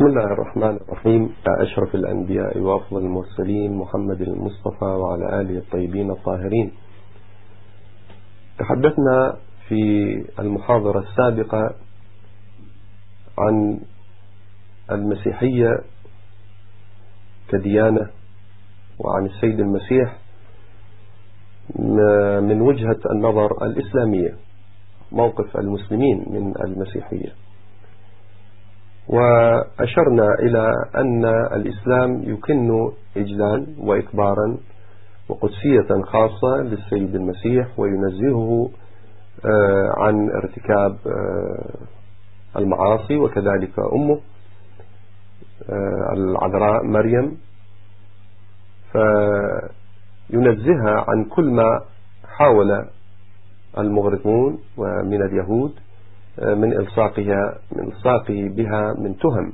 بسم الله الرحمن الرحيم. أشرف الأنبياء وأفضل المرسلين محمد المصطفى وعلى آله الطيبين الطاهرين. تحدثنا في المحاضرة السابقة عن المسيحية كديانة وعن السيد المسيح من وجهة النظر الإسلامية، موقف المسلمين من المسيحية، وأشرنا إلى أن الإسلام يكن إجلال وإكبارا وقدسية خاصة للسيد المسيح، وينزهه عن ارتكاب المعاصي، وكذلك أمه العذراء مريم، فينزهها عن كل ما حاول المغرضون ومن اليهود من إلصاقه بها من تهم.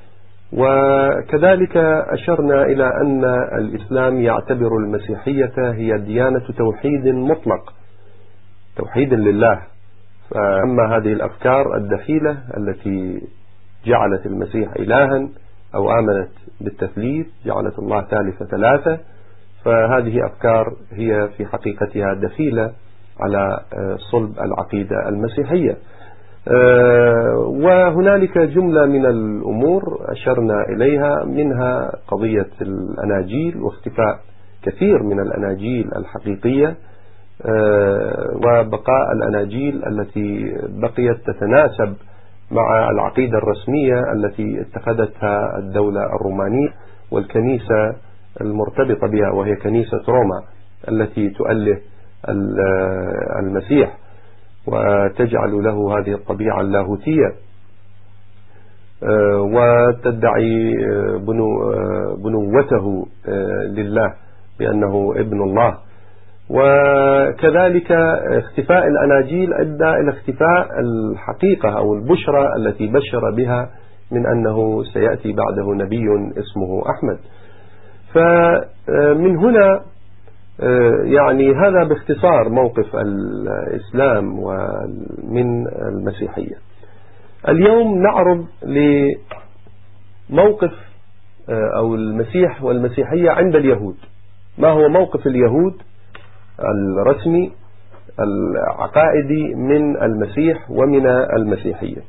وكذلك أشرنا إلى أن الإسلام يعتبر المسيحية هي ديانة توحيد مطلق، توحيد لله. فأما هذه الأفكار الدخيلة التي جعلت المسيح إلها أو آمنت بالتثليث، جعلت الله ثالث ثلاثة، فهذه أفكار هي في حقيقتها دخيلة على صلب العقيدة المسيحية. وهنالك جملة من الأمور أشرنا إليها، منها قضية الأناجيل واختفاء كثير من الأناجيل الحقيقية، وبقاء الأناجيل التي بقيت تتناسب مع العقيدة الرسمية التي اتخذتها الدولة الرومانية والكنيسة المرتبطة بها، وهي كنيسة روما التي تؤله المسيح وتجعل له هذه الطبيعة اللاهوتية، وتدعي بنوته لله بأنه ابن الله. وكذلك اختفاء الأناجيل أدى إلى اختفاء الحقيقة أو البشرى التي بشر بها من أنه سيأتي بعده نبي اسمه أحمد. فمن هنا يعني هذا باختصار موقف الإسلام ومن المسيحية. اليوم نعرض لموقف أو المسيح والمسيحية عند اليهود. ما هو موقف اليهود الرسمي العقائدي من المسيح ومن المسيحية؟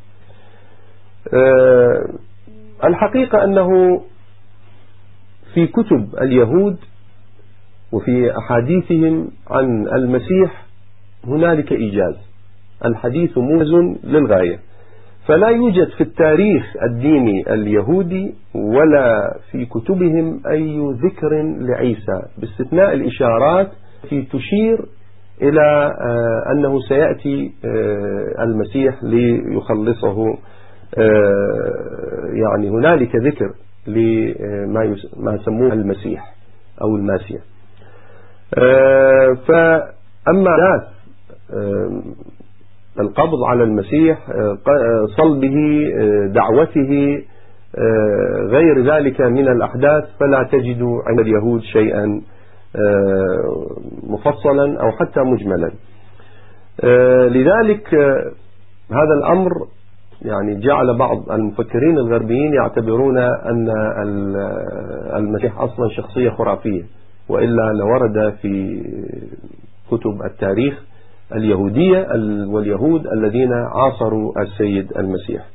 الحقيقة أنه في كتب اليهود وفي أحاديثهم عن المسيح هنالك إيجاز، الحديث موجز للغاية، فلا يوجد في التاريخ الديني اليهودي ولا في كتبهم أي ذكر لعيسى، باستثناء الإشارات التي تشير إلى أنه سيأتي المسيح ليخلصه. يعني هنالك ذكر لما يسمونه المسيح أو الماسيح. فأما القبض على المسيح، صلبه، دعوته، غير ذلك من الأحداث، فلا تجد عند اليهود شيئا مفصلا أو حتى مجملا. لذلك هذا الأمر يعني جعل بعض المفكرين الغربيين يعتبرون أن المسيح أصلا شخصية خرافية، وإلا لورد في كتب التاريخ اليهودية واليهود الذين عاصروا السيد المسيح.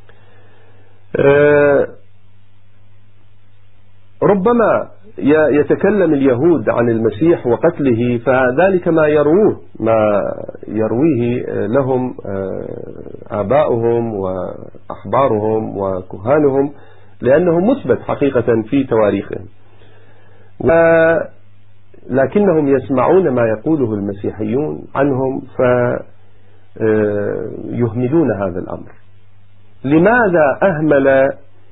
ربما يتكلم اليهود عن المسيح وقتله، فذلك ما يرويه لهم آباؤهم وأحبارهم وكهانهم، لأنه مثبت حقيقة في تواريخهم، لكنهم يسمعون ما يقوله المسيحيون عنهم فيهملون هذا الأمر. لماذا أهمل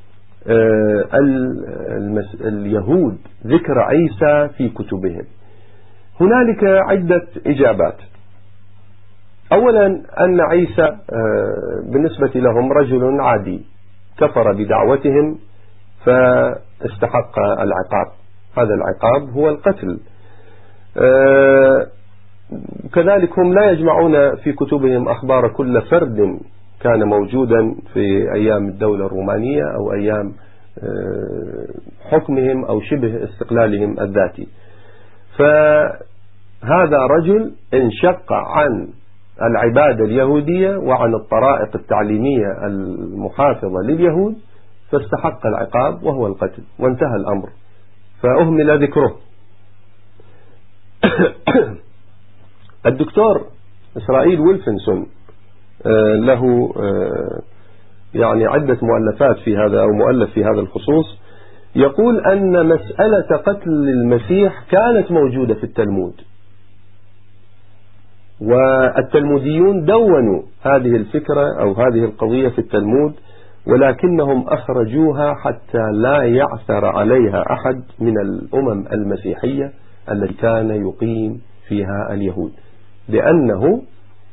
اليهود ذكر عيسى في كتبهم؟ هنالك عدة إجابات. أولا أن عيسى بالنسبة لهم رجل عادي كفر بدعوتهم فاستحق العقاب، هذا العقاب هو القتل. كذلك هم لا يجمعون في كتبهم أخبار كل فرد كان موجودا في أيام الدولة الرومانية أو أيام حكمهم أو شبه استقلالهم الذاتي. فهذا رجل انشق عن العبادة اليهودية وعن الطرائق التعليمية المحافظة لليهود، فاستحق العقاب وهو القتل، وانتهى الأمر، فأهمل ذكره. الدكتور إسرائيل ويلفنسون له يعني عدة مؤلفات في هذا، أو مؤلف في هذا الخصوص، يقول أن مسألة قتل المسيح كانت موجودة في التلمود، والتلموديون دونوا هذه الفكرة أو هذه القضية في التلمود، ولكنهم أخرجوها حتى لا يعثر عليها أحد من الأمم المسيحية التي كان يقيم فيها اليهود، لأنه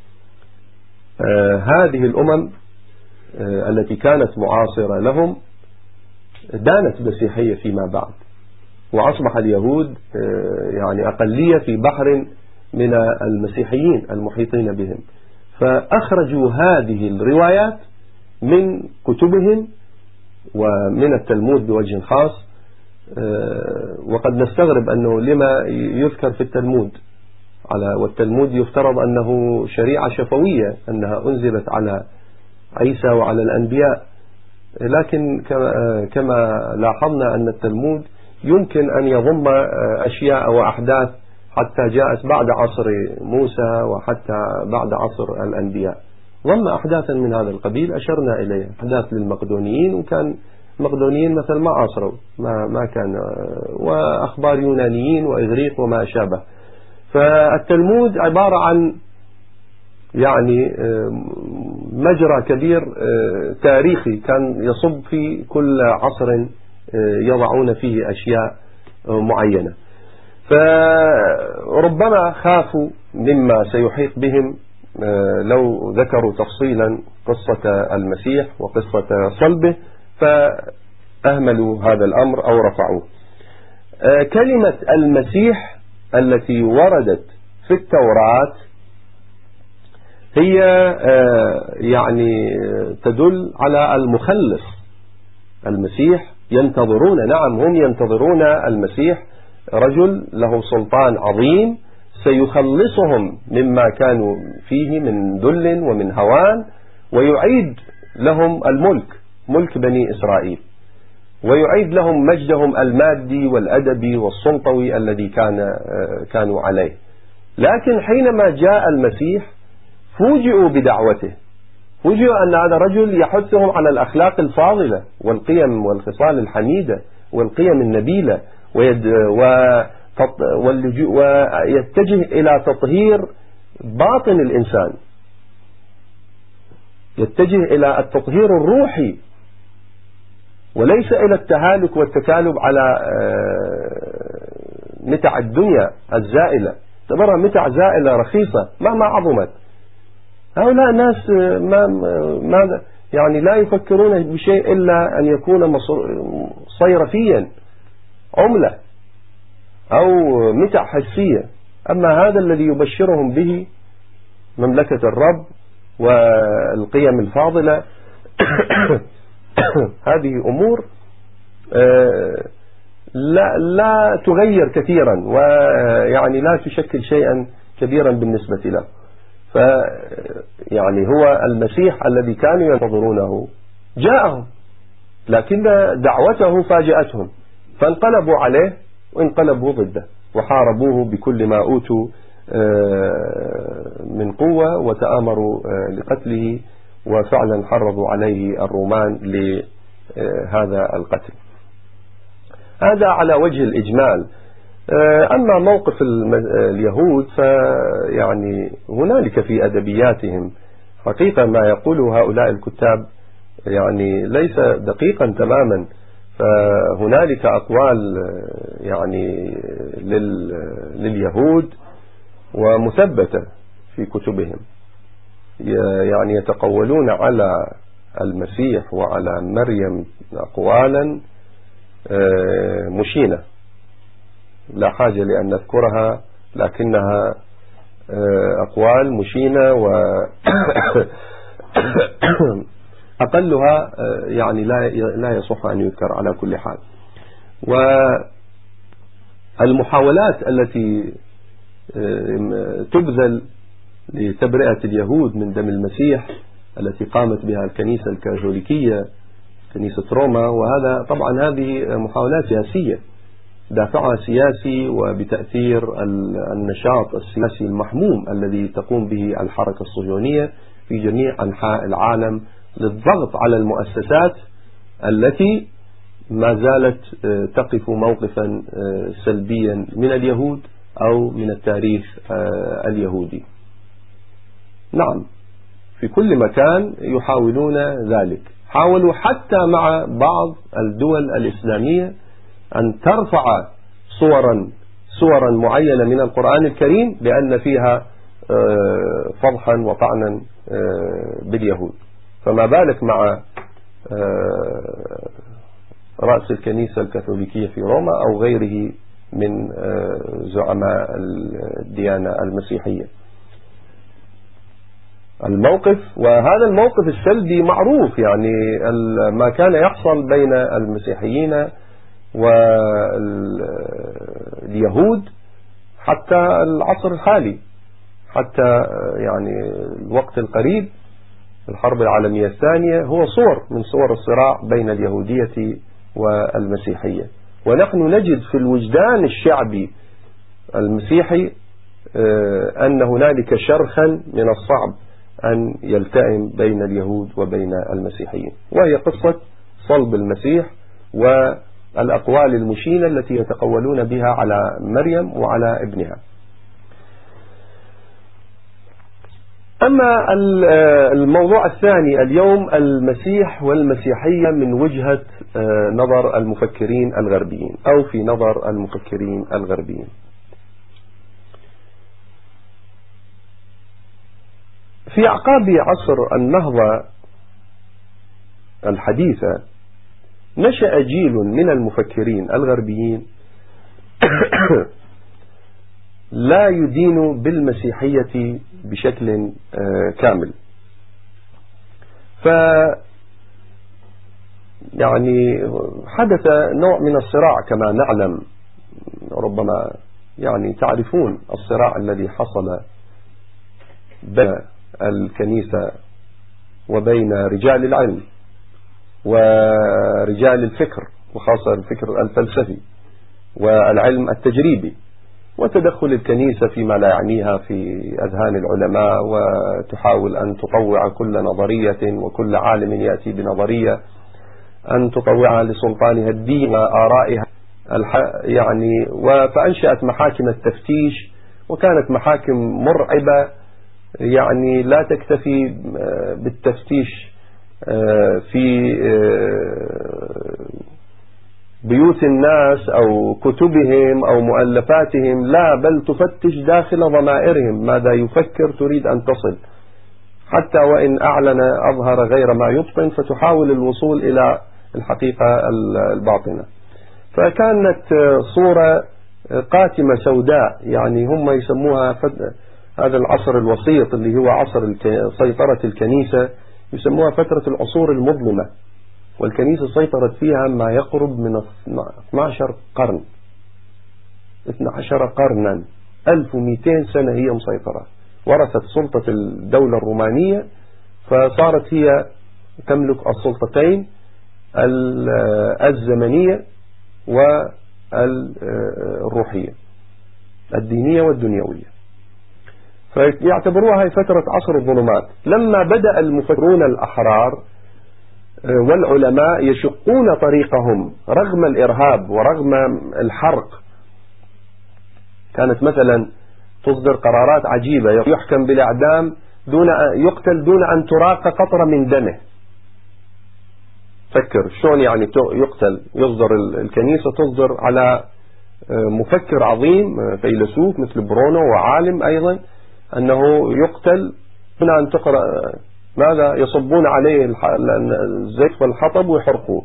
هذه الأمم التي كانت معاصرة لهم دانت مسيحية فيما بعد، وأصبح اليهود يعني أقلية في بحر من المسيحيين المحيطين بهم، فأخرجوا هذه الروايات من كتبهم ومن التلمود بوجه خاص. وقد نستغرب أنه لما يذكر في التلمود والتلمود يفترض أنه شريعة شفوية، أنها أنزلت على عيسى وعلى الأنبياء، لكن كما لاحظنا أن التلمود يمكن أن يضم أشياء وأحداث حتى جاءت بعد عصر موسى وحتى بعد عصر الأنبياء، ضم أحداثا من هذا القبيل أشرنا إليها، أحداث للمقدونيين، وكان المقدونيين مثل ما عاصروا ما كان، وأخبار يونانيين وإغريق وما شابه. فالتلمود عبارة عن يعني مجرى كبير تاريخي كان يصب في كل عصر يضعون فيه أشياء معينة، فربما خافوا مما سيحيط بهم لو ذكروا تفصيلا قصة المسيح وقصة صلبه، فأهملوا هذا الأمر أو رفعوه. كلمة المسيح التي وردت في التوراة هي يعني تدل على المخلص. المسيح ينتظرون، نعم هم ينتظرون المسيح، رجل له سلطان عظيم سيخلصهم مما كانوا فيه من ذل ومن هوان، ويعيد لهم الملك، ملك بني إسرائيل، ويعيد لهم مجدهم المادي والأدبي والسلطوي الذي كانوا عليه. لكن حينما جاء المسيح فوجئوا بدعوته، فوجئوا أن هذا رجل يحثهم على الأخلاق الفاضلة والقيم والخصال الحميدة والقيم النبيلة، ويتجه إلى تطهير باطن الإنسان، يتجه إلى التطهير الروحي، وليس إلى التهالك والتكالب على متع الدنيا الزائلة. تبرى متع زائلة رخيصة مهما عظمت. هؤلاء الناس ما يعني لا يفكرون بشيء إلا أن يكون صيرفيا، عملة أو متع حسية. أما هذا الذي يبشرهم به مملكة الرب والقيم الفاضلة هذه أمور لا تغير كثيرا، ويعني لا تشكل شيئا كبيرا بالنسبة له. فيعني هو المسيح الذي كانوا ينتظرونه جاءهم، لكن دعوته فاجأتهم، فانقلبوا عليه وانقلبوا ضده وحاربوه بكل ما أوتوا من قوة، وتآمروا لقتله، وفعلا حرضوا عليه الرومان لهذا القتل. هذا على وجه الإجمال. أما موقف اليهود فيعني هنالك في أدبياتهم حقيقة ما يقوله هؤلاء الكتاب يعني ليس دقيقا تماما، فهنالك أقوال يعني لليهود ومثبتة في كتبهم، يعني يتقولون على المسيح وعلى مريم أقوالا مشينة لا حاجة لأن نذكرها، لكنها أقوال مشينة أقلها يعني لا يصح أن يذكر على كل حال. والمحاولات التي تبذل لتبرئة اليهود من دم المسيح التي قامت بها الكنيسة الكاثوليكية كنيسة روما، وهذا طبعا هذه محاولات سياسية دافعها سياسي وبتأثير النشاط السياسي المحموم الذي تقوم به الحركة الصهيونية في جميع أنحاء العالم للضغط على المؤسسات التي ما زالت تقف موقفا سلبيا من اليهود أو من التاريخ اليهودي. نعم، في كل مكان يحاولون ذلك. حاولوا حتى مع بعض الدول الإسلامية أن ترفع صورا معينة من القرآن الكريم بأن فيها فضحا وطعنا باليهود، فما بالك مع رأس الكنيسة الكاثوليكية في روما أو غيره من زعماء الديانة المسيحية. الموقف، وهذا الموقف السلبي معروف، يعني ما كان يحصل بين المسيحيين واليهود حتى العصر الحالي، حتى يعني الوقت القريب الحرب العالمية الثانية هو صور من صور الصراع بين اليهودية والمسيحية. ونحن نجد في الوجدان الشعبي المسيحي أن هنالك شرخا من الصعب أن يلتئم بين اليهود وبين المسيحيين، وهي قصة صلب المسيح والأقوال المشينة التي يتقولون بها على مريم وعلى ابنها. أما الموضوع الثاني اليوم، المسيح والمسيحية من وجهة نظر المفكرين الغربيين أو في نظر المفكرين الغربيين. في أعقاب عصر النهضة الحديثة نشأ جيل من المفكرين الغربيين لا يدين بالمسيحية بشكل كامل. يعني حدث نوع من الصراع كما نعلم، ربما يعني تعرفون الصراع الذي حصل بين الكنيسة وبين رجال العلم ورجال الفكر، وخاصة الفكر الفلسفي والعلم التجريبي، وتدخل الكنيسة فيما لا يعنيها في أذهان العلماء، وتحاول أن تطوع كل نظرية وكل عالم يأتي بنظرية أن تطوعها لسلطانها الدين وآرائها يعني. فأنشأت محاكم التفتيش، وكانت محاكم مرعبة، يعني لا تكتفي بالتفتيش في بيوت الناس أو كتبهم أو مؤلفاتهم، لا، بل تفتش داخل ضمائرهم ماذا يفكر، تريد أن تصل، حتى وإن أعلن أظهر غير ما يبطن، فتحاول الوصول إلى الحقيقة الباطنة. فكانت صورة قاتمة سوداء، يعني هم يسموها هذا العصر الوسيط اللي هو عصر سيطرة الكنيسة يسموها فترة العصور المظلمة، والكنيسة سيطرت فيها ما يقرب من 12 قرن، 12 قرنا، 1200 سنة هي مسيطرة. ورثت سلطة الدولة الرومانية، فصارت هي تملك السلطتين الزمنية والروحية، الدينية والدنيوية، فيعتبروها هي فترة عصر الظلمات. لما بدأ المفكرون الأحرار والعلماء يشقون طريقهم رغم الإرهاب ورغم الحرق، كانت مثلا تصدر قرارات عجيبة، يحكم بالإعدام يقتل دون أن تراق قطرة من دمه. فكر شلون يعني يقتل، يصدر الكنيسة تصدر على مفكر عظيم فيلسوف مثل برونو وعالم أيضا أنه يقتل دون أن تقرأ ماذا، يصبون عليه الزيت والحطب ويحرقوه،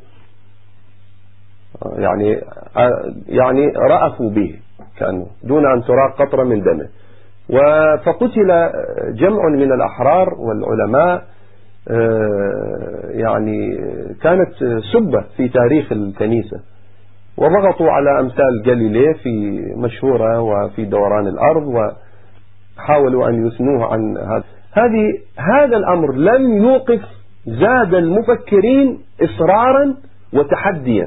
يعني رأفوا به كأنه دون أن تراق قطرة من دمه. فقتل جمع من الأحرار والعلماء يعني كانت سبة في تاريخ الكنيسة، وضغطوا على أمثال جاليليه في مشهورة وفي دوران الأرض، وحاولوا أن يثنوه عن هذا الأمر لم يوقف زاد المفكرين إصرارا وتحديا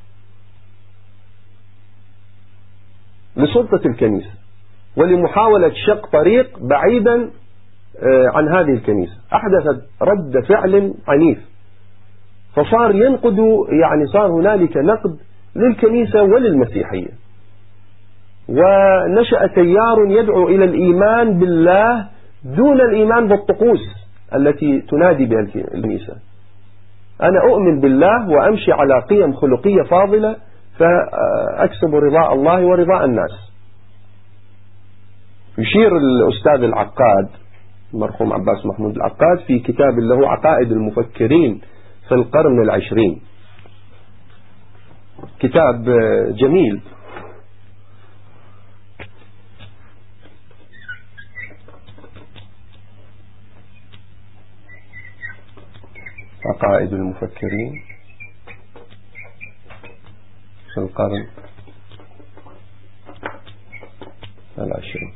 لسلطة الكنيسة ولمحاولة شق طريق بعيدا عن هذه الكنيسة. أحدثت رد فعل عنيف، فصار ينقد، يعني صار هنالك نقد للكنيسة وللمسيحية، ونشأ تيار يدعو إلى الإيمان بالله دون الإيمان بالطقوس التي تنادي بها الكنيسة. أنا أؤمن بالله وأمشي على قيم خلقية فاضلة فأكسب رضاء الله ورضاء الناس. يشير الأستاذ العقاد المرحوم عباس محمود العقاد في كتاب له عقائد المفكرين في القرن العشرين، كتاب جميل، عقائد المفكرين في القرن العشرين.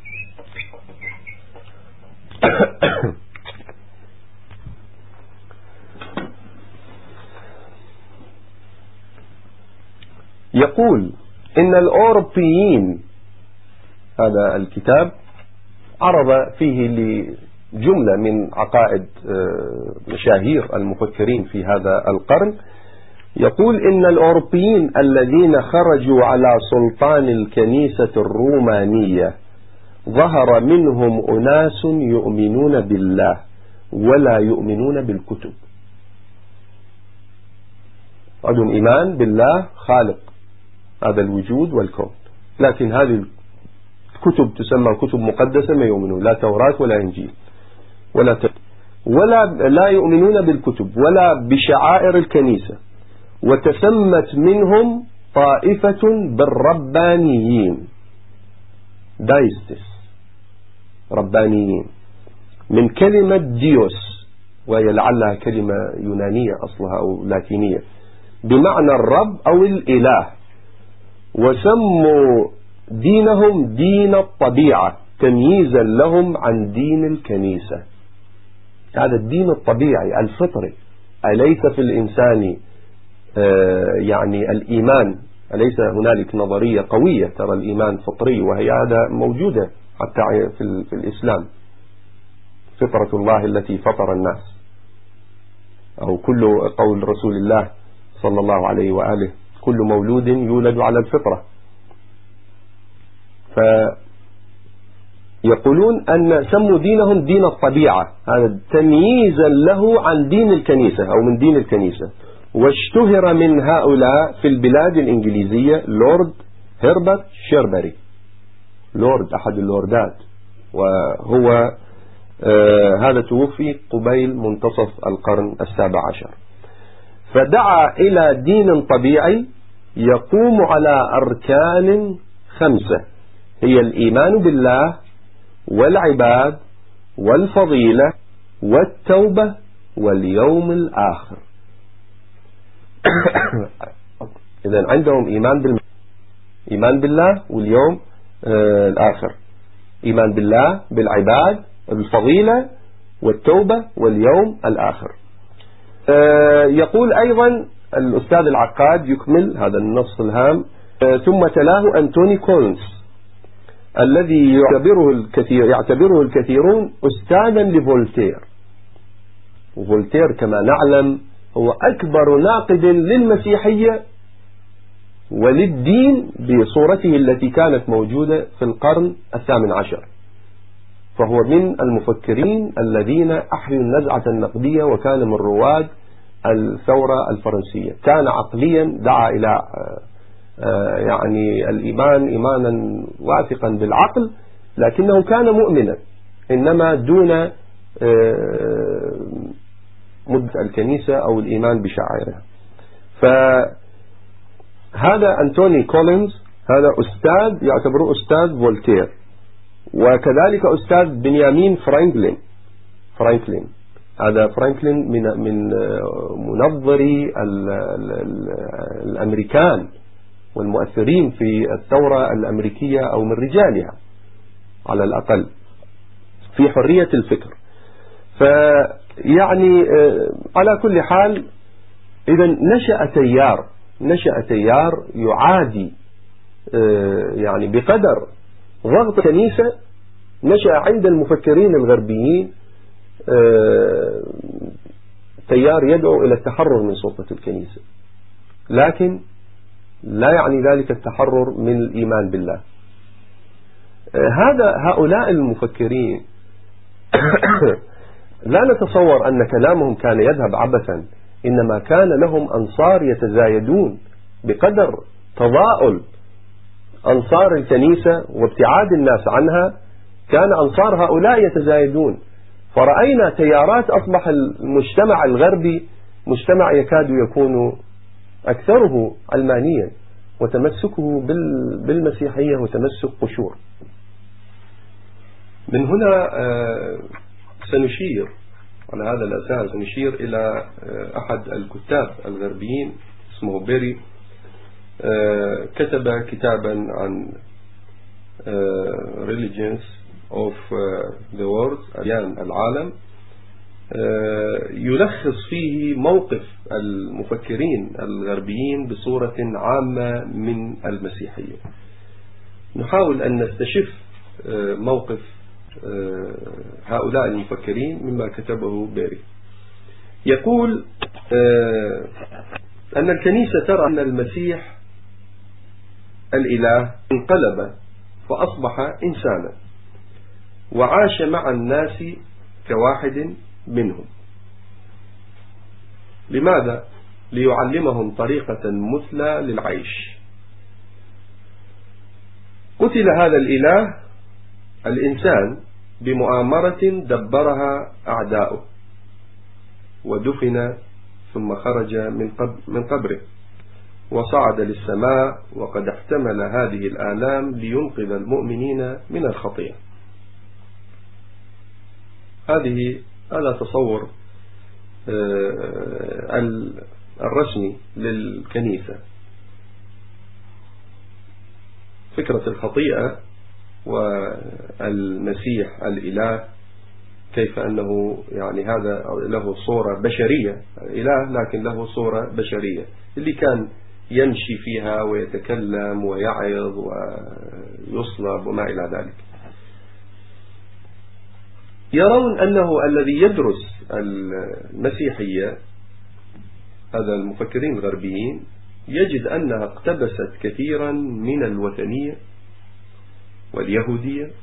يقول إن الأوروبيين، هذا الكتاب عرض فيه لجملة من عقائد مشاهير المفكرين في هذا القرن، يقول إن الأوروبيين الذين خرجوا على سلطان الكنيسة الرومانية ظهر منهم أناس يؤمنون بالله ولا يؤمنون بالكتب. عندهم إيمان بالله خالق هذا الوجود والكون، لكن هذه الكتب تسمى كتب مقدسة ما يؤمنون، لا توراة ولا إنجيل ولا لا يؤمنون بالكتب ولا بشعائر الكنيسة. وتسمت منهم طائفة بالربانيين، دايستس، ربانيين، من كلمة ديوس، وهي لعلها كلمة يونانية أصلها أو لاتينية، بمعنى الرب أو الإله. وسموا دينهم دين الطبيعة تمييزا لهم عن دين الكنيسة. هذا الدين الطبيعي الفطري، أليس في الإنسان يعني الإيمان، أليس هنالك نظرية قوية ترى الإيمان فطري، وهي هذا موجودة حتى في الإسلام، فطرة الله التي فطر الناس، أو كل قول رسول الله صلى الله عليه وآله كل مولود يولد على الفطرة. فيقولون أن سموا دينهم دين الطبيعة، هذا تمييزا له عن دين الكنيسة أو من دين الكنيسة. واشتهر من هؤلاء في البلاد الإنجليزية لورد هربرت شيربري، لورد أحد اللوردات، وهو هذا توفي قبيل منتصف القرن السابع عشر. فدعا إلى دين طبيعي يقوم على أركان 5، هي الإيمان بالله والعباد والفضيلة والتوبة واليوم الآخر. إذن عندهم إيمان بالله واليوم الآخر، إيمان بالله بالعباد بالفضيلة والتوبة واليوم الآخر. يقول أيضا الأستاذ العقاد يكمل هذا النص الهام: ثم تلاه أنتوني كولينز الذي يعتبره الكثيرون أستاذا لفولتير، وفولتير كما نعلم هو أكبر ناقد للمسيحية وللدين بصورته التي كانت موجودة في القرن الثامن عشر، فهو من المفكرين الذين أحيوا النزعة النقدية، وكان من رواد الثورة الفرنسية. كان عقليا دعا إلى يعني الإيمان إيمانا واثقا بالعقل، لكنه كان مؤمنا، إنما دون مدة الكنيسة أو الإيمان بشعائرها. فهذا أنتوني كولينز هذا أستاذ، يعتبره أستاذ فولتير، وكذلك أستاذ بنيامين فرانكلين هذا فرانكلين من منظري الأمريكان والمؤثرين في الثورة الأمريكية أو من رجالها على الأقل في حرية الفكر. فيعني على كل حال إذا نشأ تيار يعادي يعني بقدر ضغط الكنيسة، نشأ عند المفكرين الغربيين تيار يدعو إلى التحرر من سلطة الكنيسة، لكن لا يعني ذلك التحرر من الإيمان بالله. هؤلاء المفكرين لا نتصور أن كلامهم كان يذهب عبثا، إنما كان لهم أنصار يتزايدون بقدر تضاؤل أنصار الكنيسة وابتعاد الناس عنها، كان أنصار هؤلاء يتزايدون، فرأينا تيارات أصبح المجتمع الغربي مجتمع يكاد يكون أكثره علمانيا وتمسكه بالمسيحية وتمسك قشور. من هنا سنشير على هذا الأساس نشير إلى أحد الكتاب الغربيين اسمه بيري، كتب كتابا عن Religions of the World، أديان العالم، يلخص فيه موقف المفكرين الغربيين بصورة عامة من المسيحية. نحاول أن نستشف موقف هؤلاء المفكرين مما كتبه بيري. يقول أن الكنيسة ترى أن المسيح الإله انقلب فأصبح إنسانا وعاش مع الناس كواحد منهم. لماذا؟ ليعلمهم طريقة مثلى للعيش. قتل هذا الإله الإنسان بمؤامرة دبرها أعداؤه، ودفن ثم خرج من قبره وصعد للسماء، وقد احتمل هذه الآلام لينقذ المؤمنين من الخطيئة. هذا تصور الرسمي للكنيسة. فكرة الخطيئة والمسيح الإله، كيف أنه يعني هذا له صورة بشرية، إله لكن له صورة بشرية، اللي كان يمشي فيها ويتكلم ويعظ ويصلب وما إلى ذلك. يرون أنه الذي يدرس المسيحية، هذا المفكرين الغربيين، يجد أنها اقتبست كثيرا من الوثنية واليهودية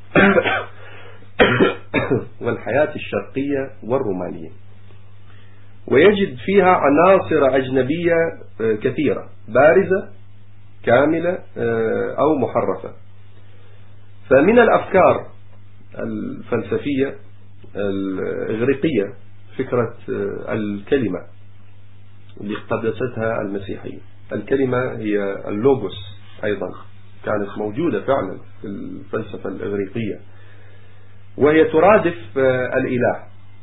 والحياة الشرقية والرومانية، ويجد فيها عناصر أجنبية كثيرة بارزة كاملة أو محرفة. فمن الأفكار الفلسفية الإغريقية فكرة الكلمة اللي اقتبستها المسيحية. الكلمة هي اللوغوس، أيضا كانت موجودة فعلا في الفلسفة الإغريقية، وهي ترادف الإله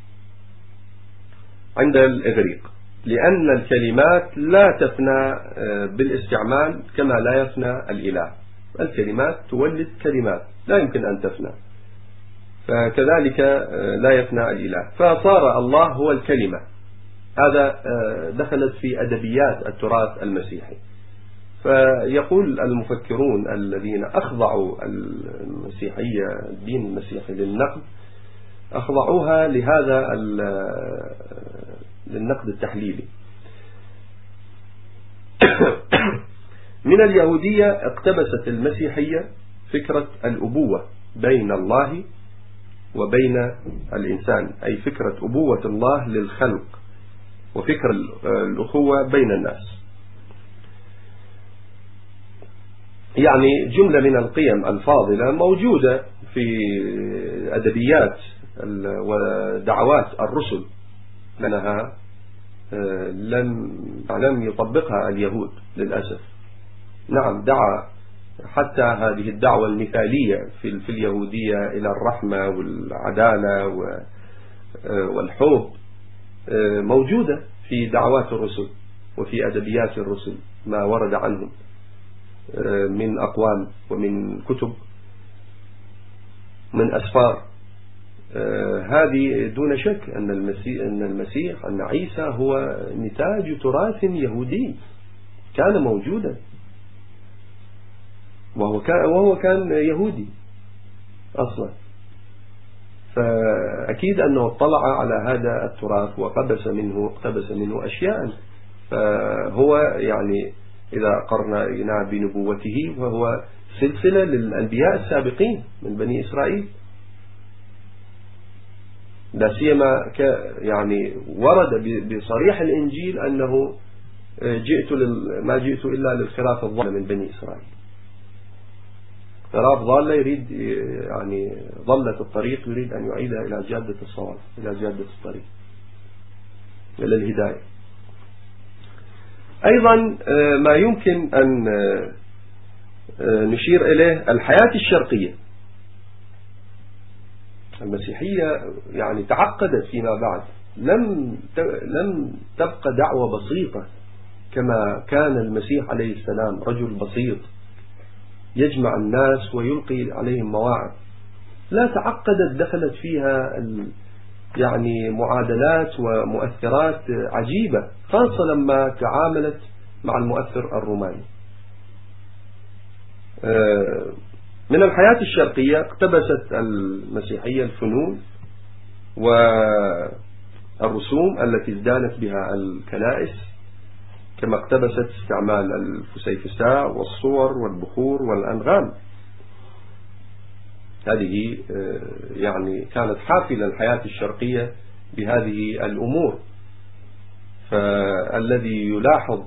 عند الإغريق، لأن الكلمات لا تفنى بالاستعمال كما لا يفنى الإله. الكلمات تولد كلمات لا يمكن أن تفنى، فكذلك لا يفنى الإله، فصار الله هو الكلمة. هذا دخلت في أدبيات التراث المسيحي. فيقول المفكرون الذين أخضعوا المسيحية، الدين المسيحي، للنقد، أخضعوها لهذا للنقد التحليلي. من اليهودية اقتبست المسيحية فكرة الأبوة بين الله وبين الإنسان، أي فكرة أبوة الله للخلق وفكرة الأخوة بين الناس. يعني جملة من القيم الفاضلة موجودة في أدبيات ودعوات الرسل، لأنها لم يطبقها اليهود للأسف. نعم، دعا حتى هذه الدعوة المثالية في اليهودية إلى الرحمة والعدالة والحب، موجودة في دعوات الرسل وفي أدبيات الرسل، ما ورد عنهم من أقوال ومن كتب من أسفار. هذه دون شك أن المسيح أن عيسى هو نتاج تراث يهودي كان موجودا، وهو كان يهودي أصلا، فأكيد أنه اطلع على هذا التراث وقبس منه أشياء. فهو يعني إذا قرنا بنبوته فهو سلسلة للأنبياء السابقين من بني إسرائيل، لا سيما يعني ورد بصريح الإنجيل أنه ما جئت إلا للخراف الضالة من بني إسرائيل. خراف ضالة يريد يعني ضلت الطريق، يريد أن يعيدها إلى جادة الصواب، إلى جادة الطريق، إلى الهداية. أيضا ما يمكن أن نشير إليه الحياة الشرقية. المسيحية يعني تعقدت فيما بعد، لم تبقى دعوة بسيطة كما كان المسيح عليه السلام، رجل بسيط يجمع الناس ويلقي عليهم مواعظ. لا، تعقدت، دخلت فيها يعني معادلات ومؤثرات عجيبة، خاصة لما تعاملت مع المؤثر الروماني. من الحياة الشرقية اقتبست المسيحية الفنون والرسوم التي ازدانت بها الكنائس، كما اقتبست استعمال الفسيفساء والصور والبخور والأنغام. هذه يعني كانت حافلة الحياة الشرقية بهذه الأمور. فالذي يلاحظ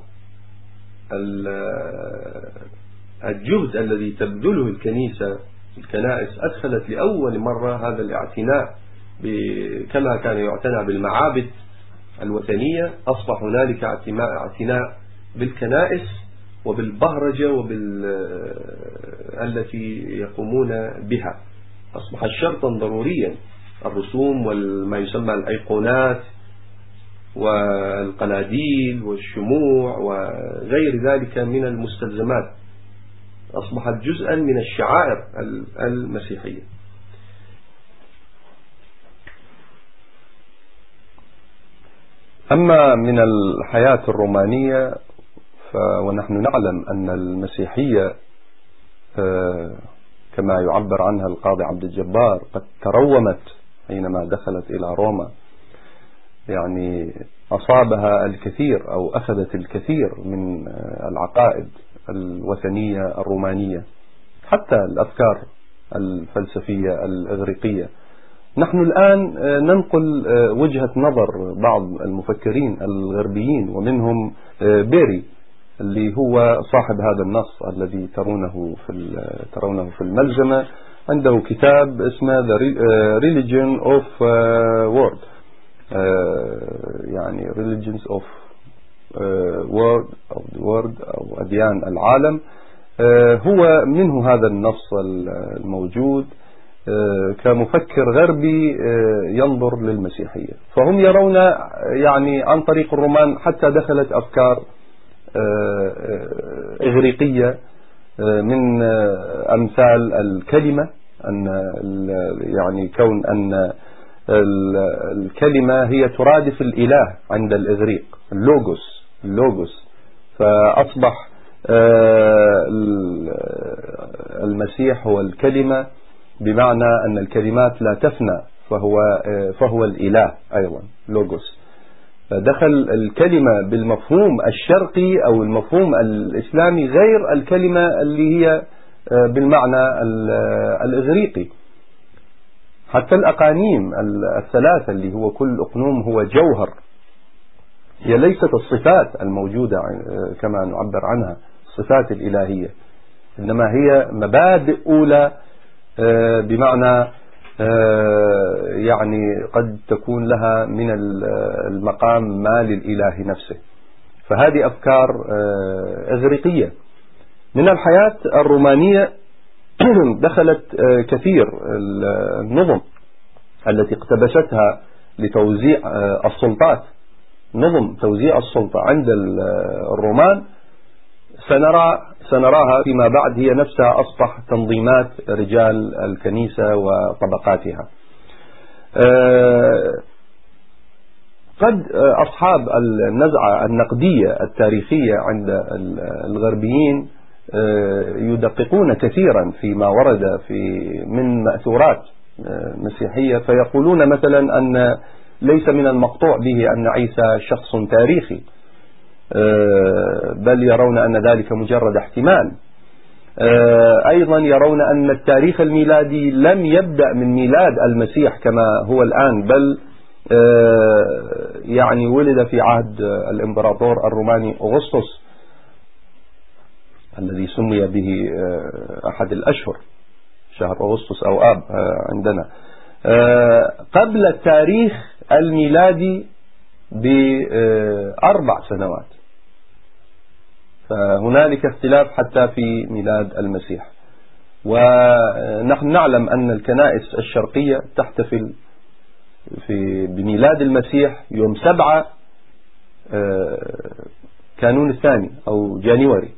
الجهد الذي تبذله الكنائس أدخلت لأول مرة هذا الاعتناء، كما كان يعتنى بالمعابد الوثنية، أصبح هنالك اعتناء بالكنائس وبالبهرجة التي يقومون بها. أصبح شرطا ضروريا الرسوم وما يسمى الأيقونات والقناديل والشموع وغير ذلك من المستلزمات، أصبحت جزءا من الشعائر المسيحية. أما من الحياة الرومانية ونحن نعلم أن المسيحية كما يعبر عنها القاضي عبد الجبار قد ترومت حينما دخلت إلى روما، يعني أصابها الكثير أو أخذت الكثير من العقائد الوثنية الرومانية، حتى الأفكار الفلسفية الإغريقية. نحن الآن ننقل وجهة نظر بعض المفكرين الغربيين، ومنهم بيري اللي هو صاحب هذا النص الذي ترونه في الملزمة. عنده كتاب اسمه The Religion of World، يعني Religions of World أو أديان العالم. هو منه هذا النص الموجود كمفكر غربي ينظر للمسيحية. فهم يرون يعني عن طريق الرومان حتى دخلت أفكار إغريقية من أمثال الكلمة، أن يعني كون أن الكلمة هي ترادف الإله عند الإغريق، اللوغوس. فأصبح المسيح هو الكلمة، بمعنى أن الكلمات لا تفنى، فهو الإله أيضا لوغوس. فدخل الكلمة بالمفهوم الشرقي أو المفهوم الإسلامي غير الكلمة اللي هي بالمعنى الإغريقي. حتى الأقانيم الثلاثة اللي هو كل أقنوم هو جوهر، هي ليست الصفات الموجودة كما نعبر عنها الصفات الإلهية، إنما هي مبادئ أولى، بمعنى يعني قد تكون لها من المقام ما للإله نفسه. فهذه أفكار إغريقية. من الحياة الرومانية دخلت كثير النظم التي اقتبستها لتوزيع السلطات، نظم توزيع السلطة عند الرومان، سنراها فيما بعد هي نفسها أصبح تنظيمات رجال الكنيسة وطبقاتها. قد أصحاب النزعة النقدية التاريخية عند الغربيين يدققون كثيرا فيما ورد من مأثورات مسيحية، فيقولون مثلا أن ليس من المقطوع به أن عيسى شخص تاريخي، بل يرون أن ذلك مجرد احتمال. أيضا يرون أن التاريخ الميلادي لم يبدأ من ميلاد المسيح كما هو الآن، بل يعني ولد في عهد الإمبراطور الروماني أغسطس الذي سمي به أحد الأشهر، شهر أغسطس أو آب عندنا، قبل التاريخ الميلادي ب4 سنوات. فهنالك اختلاف حتى في ميلاد المسيح. ونحن نعلم أن الكنائس الشرقية تحتفل بميلاد المسيح يوم 7 كانون الثاني أو جانيوري،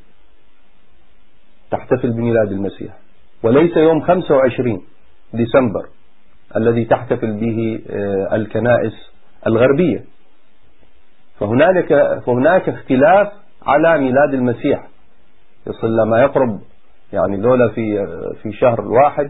تحتفل بميلاد المسيح، وليس يوم 25 ديسمبر الذي تحتفل به الكنائس الغربية. فهناك اختلاف على ميلاد المسيح، يصل لما يقرب يعني دولة في شهر واحد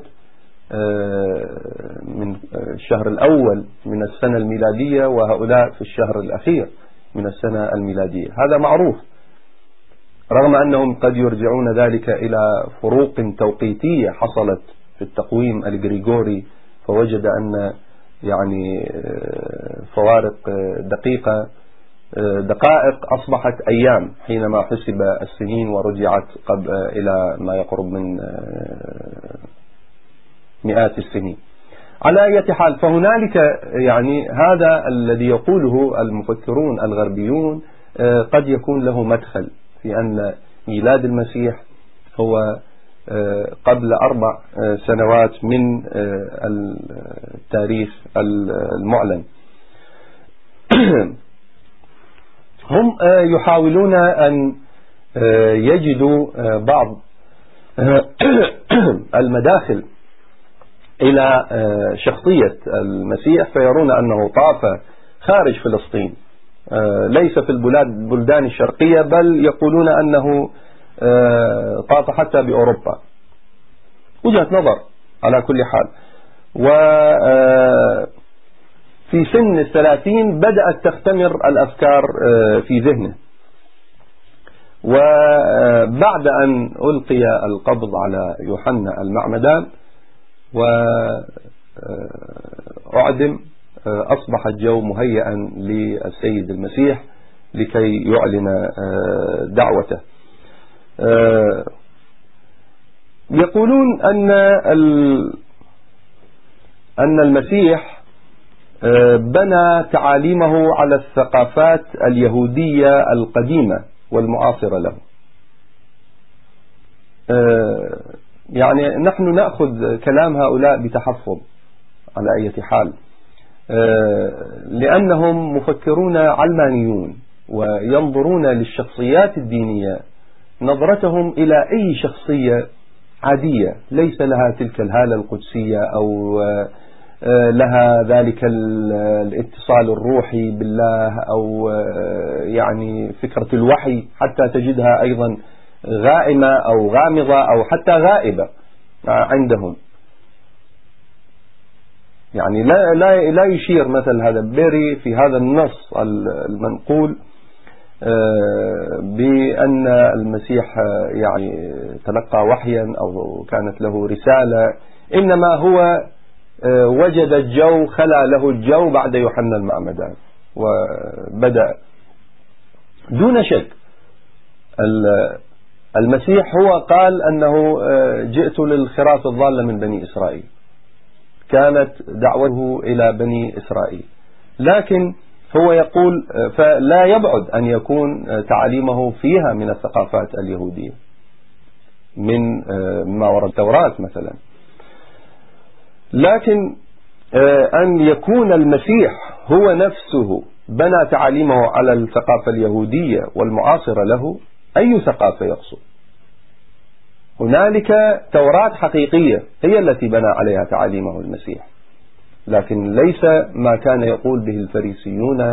من الشهر الأول من السنة الميلادية، وهؤلاء في الشهر الأخير من السنة الميلادية. هذا معروف، رغم أنهم قد يرجعون ذلك إلى فروق توقيتية حصلت في التقويم الغريغوري، فوجد أن يعني فوارق دقائق أصبحت أيام حينما حسب السنين ورجعت إلى ما يقرب من مئات السنين. على أي حال، فهنالك يعني هذا الذي يقوله المفكرون الغربيون قد يكون له مدخل في أن ميلاد المسيح هو قبل 4 سنوات من التاريخ المعلن. هم يحاولون أن يجدوا بعض المداخل إلى شخصية المسيح، فيرون أنه طاف خارج فلسطين، ليس في البلدان الشرقية، بل يقولون أنه طاف حتى بأوروبا. وجهة نظر على كل حال. وفي سن 30 بدأت تختمر الأفكار في ذهنه، وبعد أن ألقي القبض على يوحنا المعمدان وأعدم، أصبح الجو مهيئا للسيد المسيح لكي يعلن دعوته. يقولون أن المسيح بنى تعاليمه على الثقافات اليهودية القديمة والمعاصرة له. يعني نحن نأخذ كلام هؤلاء بتحفظ على أي حال، لأنهم مفكرون علمانيون وينظرون للشخصيات الدينية نظرتهم إلى أي شخصية عادية ليس لها تلك الهالة القدسية أو لها ذلك الاتصال الروحي بالله، أو يعني فكرة الوحي حتى تجدها أيضا غائمة أو غامضة أو حتى غائبة عندهم. يعني لا يشير مثل هذا بيري في هذا النص المنقول بأن المسيح يعني تلقى وحيا أو كانت له رسالة، إنما هو وجد الجو، خلى له الجو بعد يوحنا المعمدان وبدأ دون شك. المسيح هو قال أنه جئت للخراف الضالة من بني إسرائيل، كانت دعوته إلى بني إسرائيل، لكن هو يقول فلا يبعد أن يكون تعاليمه فيها من الثقافات اليهودية من ما ورد التوراة مثلا، لكن أن يكون المسيح هو نفسه بنى تعاليمه على الثقافة اليهودية والمعاصرة له، أي ثقافة يقصد؟ هنالك توراة حقيقية هي التي بنى عليها تعاليمه المسيح، لكن ليس ما كان يقول به الفريسيون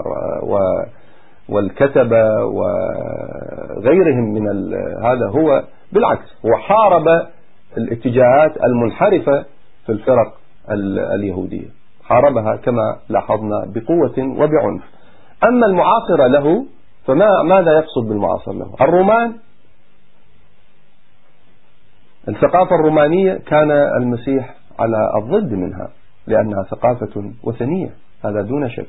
والكتبة وغيرهم من هذا. هو بالعكس، هو حارب الاتجاهات المنحرفة في الفرق اليهودية، حاربها كما لاحظنا بقوة وبعنف. أما المعاصرة له فماذا يقصد بالمعاصر له؟ الرومان، الثقافة الرومانية كان المسيح على الضد منها، لأنها ثقافة وثنية، هذا دون شك.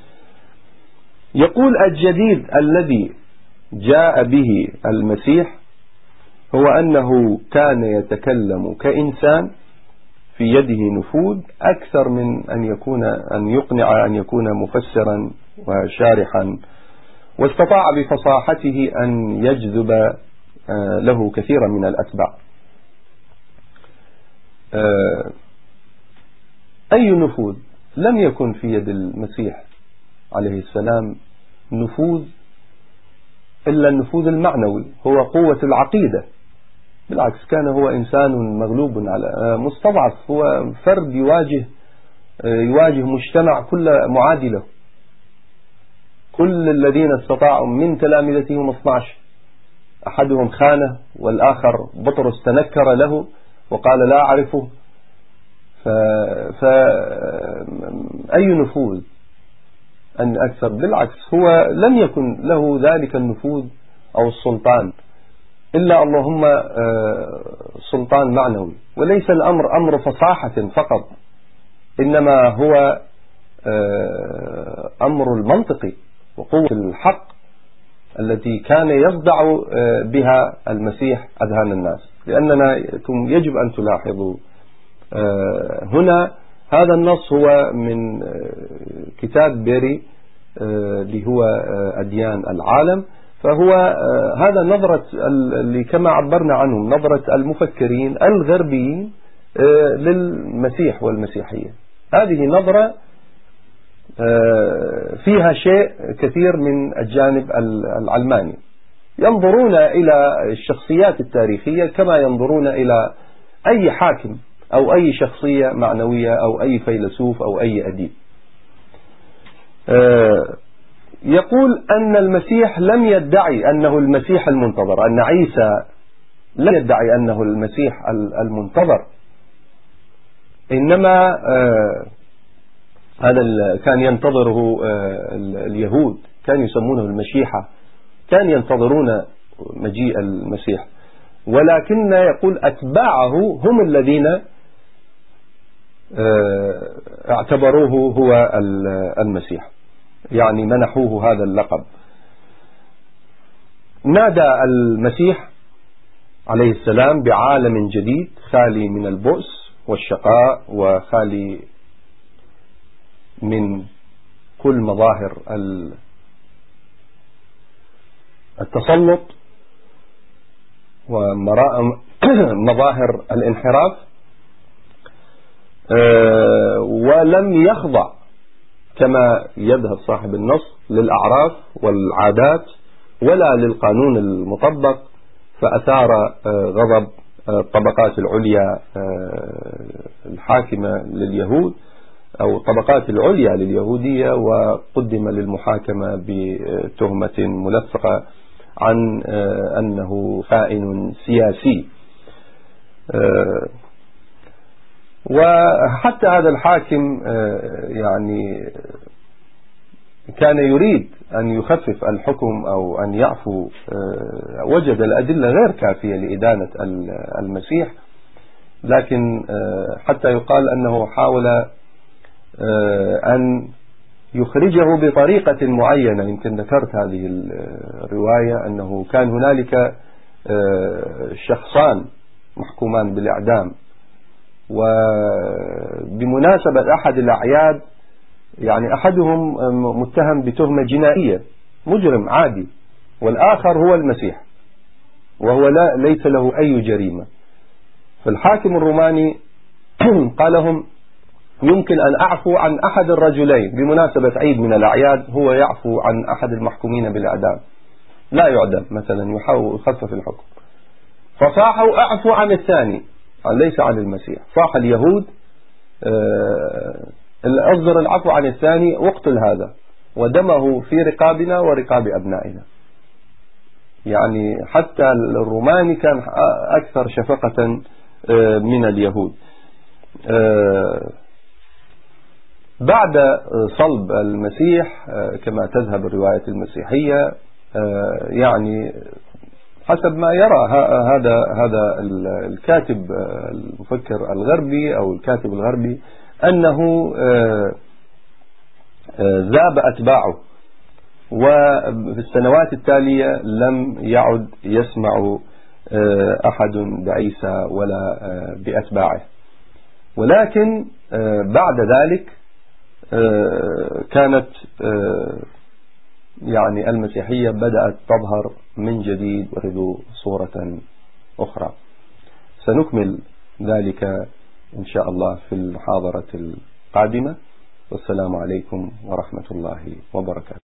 يقول الجديد الذي جاء به المسيح هو أنه كان يتكلم كإنسان، في يده نفوذ أكثر من أن يقنع أن يكون مفسرا وشارحا، واستطاع بفصاحته أن يجذب له كثيرا من الأتباع. أي نفوذ؟ لم يكن في يد المسيح عليه السلام نفوذ إلا النفوذ المعنوي، هو قوة العقيدة. بالعكس، كان هو إنسان مغلوب على مستضعف، هو فرد يواجه مجتمع كل معادي له. كل الذين استطاعوا من تلامذته هم 12، أحدهم خانه والآخر بطرس تنكر له وقال لا أعرفه. فأي نفوذ أن أكثر؟ بالعكس، هو لم يكن له ذلك النفوذ أو السلطان إلا اللهم سلطان معنوي، وليس الأمر أمر فصاحة فقط، إنما هو أمر المنطقي وقوة الحق التي كان يصدع بها المسيح أذهان الناس. لأننا يجب أن تلاحظوا هنا هذا النص هو من كتاب بيري اللي هو أديان العالم، فهو هذا نظرة اللي كما عبرنا عنهم، نظرة المفكرين الغربيين للمسيح والمسيحية. هذه نظرة فيها شيء كثير من الجانب العلماني، ينظرون إلى الشخصيات التاريخية كما ينظرون إلى أي حاكم أو أي شخصية معنوية أو أي فيلسوف أو أي أديب. يقول أن المسيح لم يدعي أنه المسيح المنتظر، أن عيسى لم يدعي أنه المسيح المنتظر، إنما هذا كان ينتظره اليهود، كانوا يسمونه المشيحة، كان ينتظرون مجيء المسيح، ولكن يقول أتباعه هم الذين اعتبروه هو المسيح، يعني منحوه هذا اللقب. نادى المسيح عليه السلام بعالم جديد خالي من البؤس والشقاء وخالي من كل مظاهر التسلط ومظاهر الانحراف، ولم يخضع كما يذهب صاحب النص للأعراف والعادات ولا للقانون المطبق، فأثار غضب الطبقات العليا الحاكمة لليهود أو الطبقات العليا لليهودية، وقدم للمحاكمة بتهمة ملفقة عن أنه خائن سياسي. وحتى هذا الحاكم يعني كان يريد أن يخفف الحكم أو أن يعفو، وجد الأدلة غير كافية لإدانة المسيح، لكن حتى يقال أنه حاول أن يخرجه بطريقة معينة. يمكن ذكرت هذه الرواية أنه كان هنالك شخصان محكومان بالإعدام، وبمناسبة أحد الأعياد يعني أحدهم متهم بتهمة جنائية، مجرم عادي، والآخر هو المسيح وهو ليس له أي جريمة. فالحاكم الروماني قال لهم يمكن أن أعفو عن أحد الرجلين بمناسبة عيد من الأعياد، هو يعفو عن أحد المحكومين بالإعدام، لا يعدم مثلا، يحاول يخفف الحكم، فصاحوا أعفو عن الثاني ليس عن المسيح. صاح اليهود أصدر العفو عن الثاني، واقتل هذا ودمه في رقابنا ورقاب أبنائنا. يعني حتى الروماني كان أكثر شفقة من اليهود. بعد صلب المسيح كما تذهب الرواية المسيحية، يعني حسب ما يرى هذا الكاتب المفكر الغربي أو الكاتب الغربي، أنه ذاب أتباعه، وفي السنوات التالية لم يعد يسمع أحد بعيسى ولا بأتباعه. ولكن بعد ذلك كانت يعني المسيحية بدأت تظهر من جديد وتذو صورة أخرى. سنكمل ذلك إن شاء الله في المحاضرة القادمة، والسلام عليكم ورحمة الله وبركاته.